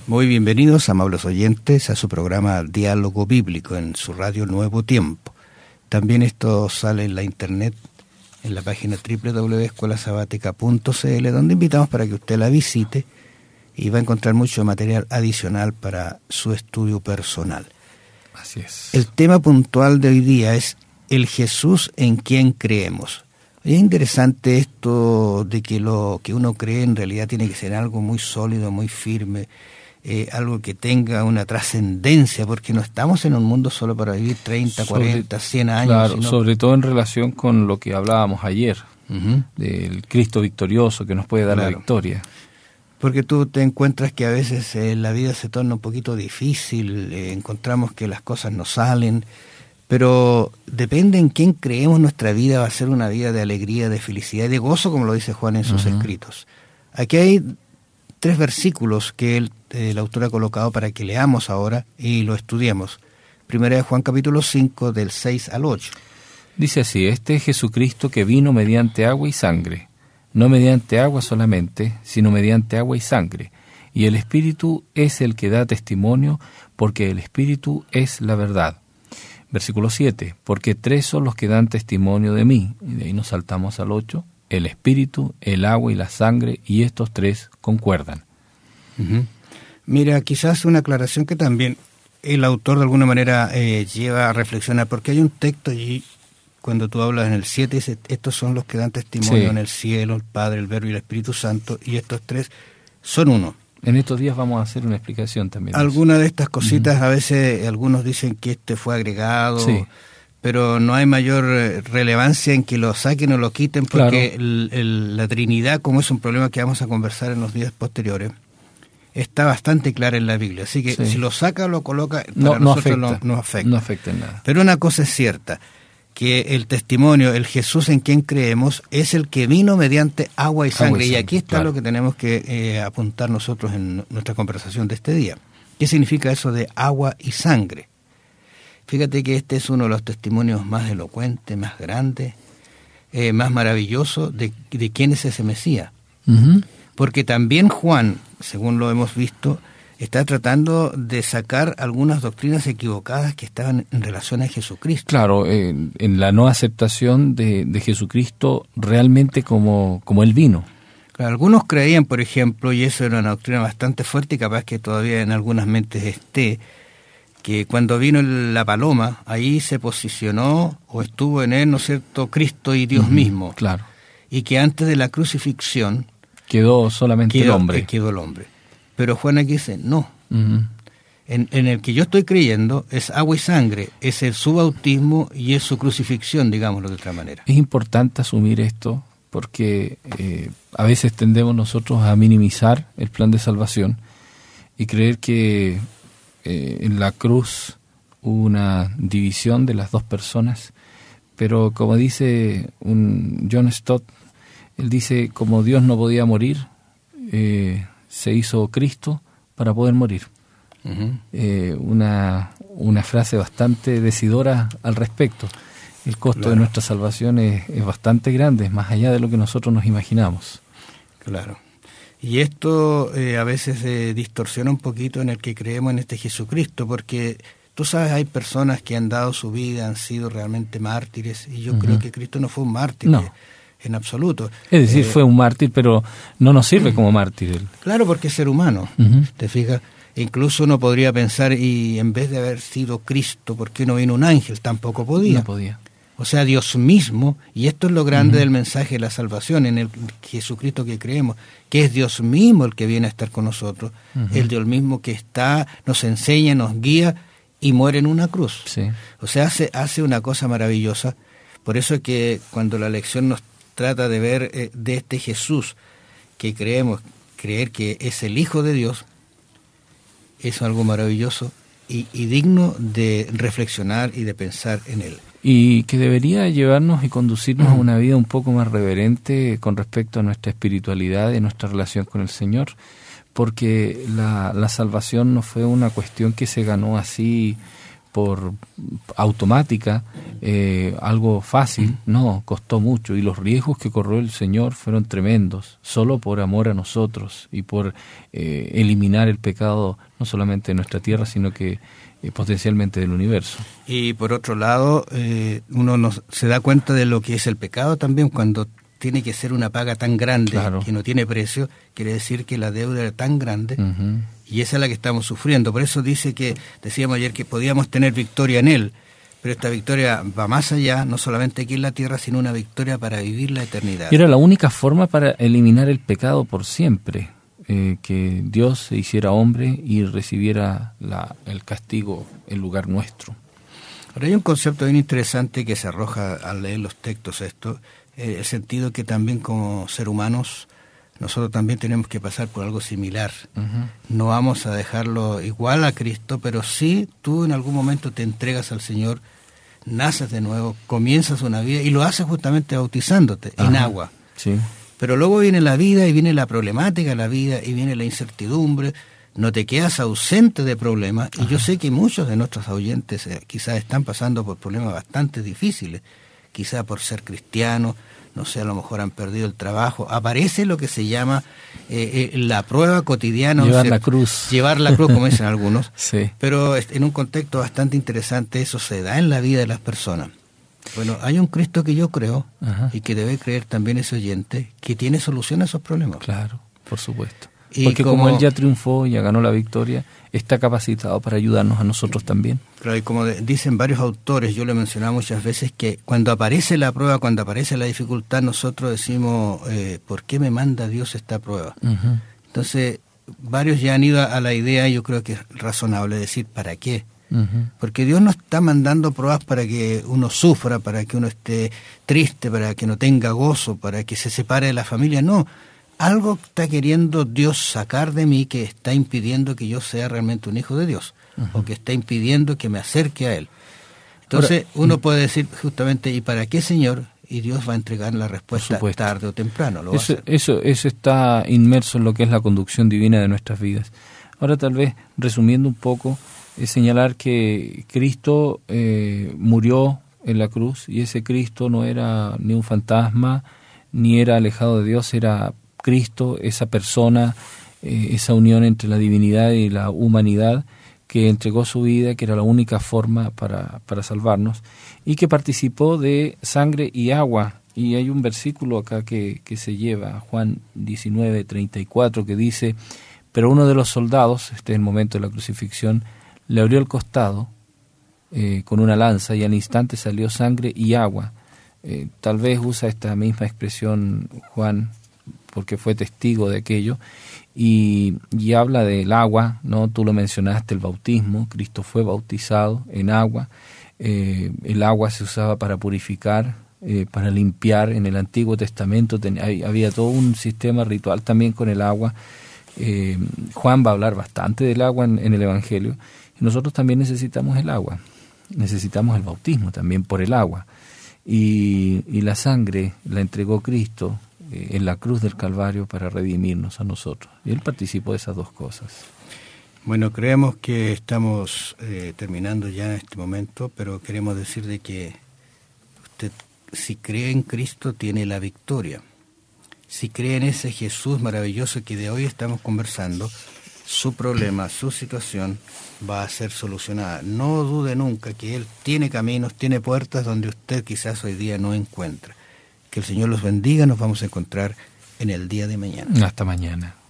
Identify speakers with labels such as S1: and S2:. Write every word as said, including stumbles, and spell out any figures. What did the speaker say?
S1: Muy bienvenidos, amables oyentes, a su programa Diálogo Bíblico en su radio Nuevo Tiempo. También esto sale en la internet, en la página doble u doble u doble u punto escuela sabática punto c l, donde invitamos para que usted la visite y va a encontrar mucho material adicional para su estudio personal.
S2: Así es.
S1: El tema puntual de hoy día es el Jesús en quien creemos. Es interesante esto de que lo que uno cree en realidad tiene que ser algo muy sólido, muy firme, eh, algo que tenga una trascendencia, porque no estamos en un mundo solo para vivir treinta, sobre, cuarenta, cien años.
S2: Claro,
S1: sino...
S2: sobre todo en relación con lo que hablábamos ayer, uh-huh. del Cristo victorioso que nos puede dar claro. la victoria.
S1: Porque tú te encuentras que a veces eh, la vida se torna un poquito difícil, eh, encontramos que las cosas no salen, pero depende en quién creemos, nuestra vida va a ser una vida de alegría, de felicidad y de gozo, como lo dice Juan en sus uh-huh. escritos. Aquí hay tres versículos que el, el autor ha colocado para que leamos ahora y lo estudiemos. Primera de Juan capítulo cinco, del seis al ocho.
S2: Dice así: este es Jesucristo que vino mediante agua y sangre, no mediante agua solamente, sino mediante agua y sangre. Y el Espíritu es el que da testimonio, porque el Espíritu es la verdad. Versículo siete, porque tres son los que dan testimonio de mí. Y de ahí nos saltamos al ocho. El Espíritu, el agua y la sangre, y estos tres concuerdan.
S1: Uh-huh. Mira, quizás una aclaración que también el autor de alguna manera eh, lleva a reflexionar, porque hay un texto allí, cuando tú hablas en el siete, dice, estos son los que dan testimonio sí. en el cielo, el Padre, el Verbo y el Espíritu Santo, y estos tres son uno.
S2: En estos días vamos a hacer una explicación también.
S1: Algunas de estas cositas, uh-huh. a veces algunos dicen que este fue agregado, sí. pero no hay mayor relevancia en que lo saquen o lo quiten, porque claro. el, el, la Trinidad, como es un problema que vamos a conversar en los días posteriores, está bastante clara en la Biblia. Así que sí. si lo saca o lo coloca, para
S2: no,
S1: nosotros
S2: no afecta,
S1: no, no afecta.
S2: No afecta en nada.
S1: Pero una cosa es cierta, que el testimonio, el Jesús en quien creemos, es el que vino mediante agua y sangre. Agua y, sangre, y aquí está claro. lo que tenemos que eh, apuntar nosotros en nuestra conversación de este día. ¿Qué significa eso de agua y sangre? Fíjate que este es uno de los testimonios más elocuentes, más grandes, eh, más maravillosos de, de quién es ese Mesías. Uh-huh. Porque también Juan, según lo hemos visto, está tratando de sacar algunas doctrinas equivocadas que estaban en relación a Jesucristo.
S2: Claro, eh, en la no aceptación de, de Jesucristo realmente como, como Él vino.
S1: Claro, algunos creían, por ejemplo, y eso era una doctrina bastante fuerte y capaz que todavía en algunas mentes esté, que cuando vino la paloma, ahí se posicionó o estuvo en él, ¿no es cierto?, Cristo y Dios uh-huh, mismo.
S2: Claro.
S1: Y que antes de la crucifixión
S2: quedó solamente
S1: quedó,
S2: el hombre.
S1: Quedó el hombre. Pero Juan aquí dice, no.
S2: Uh-huh.
S1: En, en el que yo estoy creyendo es agua y sangre, es el, su bautismo y es su crucifixión, digámoslo de otra manera.
S2: Es importante asumir esto porque eh, a veces tendemos nosotros a minimizar el plan de salvación y creer que eh, en la cruz hubo una división de las dos personas, pero como dice un John Stott, él dice, como Dios no podía morir, eh, se hizo Cristo para poder morir. Uh-huh. Eh, una, una frase bastante decidora al respecto. El costo claro. de nuestra salvación es, es bastante grande, es más allá de lo que nosotros nos imaginamos.
S1: Claro. Y esto eh, a veces se eh, distorsiona un poquito en el que creemos en este Jesucristo, porque tú sabes, hay personas que han dado su vida, han sido realmente mártires, y yo uh-huh. creo que Cristo no fue un mártir.
S2: No.
S1: En absoluto.
S2: Es decir, eh, fue un mártir, pero no nos sirve uh-huh. como mártir.
S1: Claro, porque es ser humano, uh-huh. ¿te fijas? E incluso uno podría pensar, y en vez de haber sido Cristo, ¿por qué no vino un ángel? Tampoco podía.
S2: No podía.
S1: O sea, Dios mismo, y esto es lo grande uh-huh. del mensaje de la salvación, en el Jesucristo que creemos, que es Dios mismo el que viene a estar con nosotros, uh-huh. el Dios mismo que está, nos enseña, nos guía y muere en una cruz.
S2: Sí.
S1: O sea, hace, hace una cosa maravillosa. Por eso es que cuando la lección nos trata de ver eh, de este Jesús que creemos, creer que es el Hijo de Dios, es algo maravilloso y, y digno de reflexionar y de pensar en él.
S2: Y que debería llevarnos y conducirnos uh-huh. a una vida un poco más reverente con respecto a nuestra espiritualidad y nuestra relación con el Señor, porque la, la salvación no fue una cuestión que se ganó así por automática, eh, algo fácil, mm. no, costó mucho, y los riesgos que corrió el Señor fueron tremendos, solo por amor a nosotros y por eh, eliminar el pecado no solamente de nuestra tierra, sino que eh, potencialmente del universo.
S1: Y por otro lado, eh, uno nos, se da cuenta de lo que es el pecado también cuando tiene que ser una paga tan grande, claro, que no tiene precio, quiere decir que la deuda era tan grande, uh-huh, y esa es la que estamos sufriendo. Por eso dice que, decíamos ayer, que podíamos tener victoria en Él, pero esta victoria va más allá, no solamente aquí en la tierra, sino una victoria para vivir la eternidad.
S2: Era la única forma para eliminar el pecado por siempre, eh, que Dios se hiciera hombre y recibiera la, el castigo en lugar nuestro.
S1: Ahora hay un concepto bien interesante que se arroja al leer los textos esto, el sentido que también como ser humanos nosotros también tenemos que pasar por algo similar. Uh-huh. No vamos a dejarlo igual a Cristo, pero sí tú en algún momento te entregas al Señor, naces de nuevo, comienzas una vida y lo haces justamente bautizándote, uh-huh, en agua.
S2: Sí.
S1: Pero luego viene la vida y viene la problemática de la vida y viene la incertidumbre, no te quedas ausente de problemas. Uh-huh. Y yo sé que muchos de nuestros oyentes eh, quizás están pasando por problemas bastante difíciles, quizá por ser cristianos, no sé, a lo mejor han perdido el trabajo. Aparece lo que se llama eh, eh, la prueba cotidiana.
S2: Llevar
S1: o sea,
S2: la cruz.
S1: Llevar la cruz, como dicen algunos.
S2: Sí.
S1: Pero en un contexto bastante interesante eso se da en la vida de las personas. Bueno, hay un Cristo que yo creo, ajá, y que debe creer también ese oyente, que tiene solución a esos problemas.
S2: Claro, por supuesto. Y porque como, como Él ya triunfó, ya ganó la victoria, está capacitado para ayudarnos a nosotros también.
S1: Claro, y como de, dicen varios autores, yo lo he mencionado muchas veces, que cuando aparece la prueba, cuando aparece la dificultad, nosotros decimos, eh, ¿por qué me manda Dios esta prueba? Uh-huh. Entonces, varios ya han ido a la idea, y yo creo que es razonable decir, ¿para qué? Uh-huh. Porque Dios no está mandando pruebas para que uno sufra, para que uno esté triste, para que no tenga gozo, para que se separe de la familia, no. Algo está queriendo Dios sacar de mí que está impidiendo que yo sea realmente un hijo de Dios, uh-huh, o que está impidiendo que me acerque a Él. Entonces Ahora, uno puede decir justamente, ¿y para qué, Señor? Y Dios va a entregar la respuesta tarde o temprano. Lo
S2: eso,
S1: va a hacer.
S2: Eso, eso está inmerso en lo que es la conducción divina de nuestras vidas. Ahora tal vez, resumiendo un poco, es señalar que Cristo eh, murió en la cruz, y ese Cristo no era ni un fantasma, ni era alejado de Dios, era Cristo, esa persona, eh, esa unión entre la divinidad y la humanidad, que entregó su vida, que era la única forma para, para salvarnos, y que participó de sangre y agua. Y hay un versículo acá que, que se lleva, Juan diecinueve, treinta y cuatro, que dice, pero uno de los soldados, este es el momento de la crucifixión, le abrió el costado eh, con una lanza, y al instante salió sangre y agua. Eh, tal vez usa esta misma expresión Juan, porque fue testigo de aquello, y, y habla del agua, ¿no? Tú lo mencionaste, el bautismo. Cristo fue bautizado en agua. Eh, el agua se usaba para purificar, eh, para limpiar. En el Antiguo Testamento ten, había todo un sistema ritual también con el agua. Eh, Juan va a hablar bastante del agua en, en el Evangelio, y nosotros también necesitamos el agua, necesitamos el bautismo también por el agua, y, y la sangre la entregó Cristo en la cruz del Calvario para redimirnos a nosotros. Y Él participó de esas dos cosas.
S1: Bueno, creemos que estamos eh, terminando ya en este momento, pero queremos decir de que usted, si cree en Cristo, tiene la victoria. Si cree en ese Jesús maravilloso que de hoy estamos conversando, su problema, su situación va a ser solucionada. No dude nunca que Él tiene caminos, tiene puertas donde usted quizás hoy día no encuentra. Que el Señor los bendiga, nos vamos a encontrar en el día de mañana.
S2: Hasta mañana.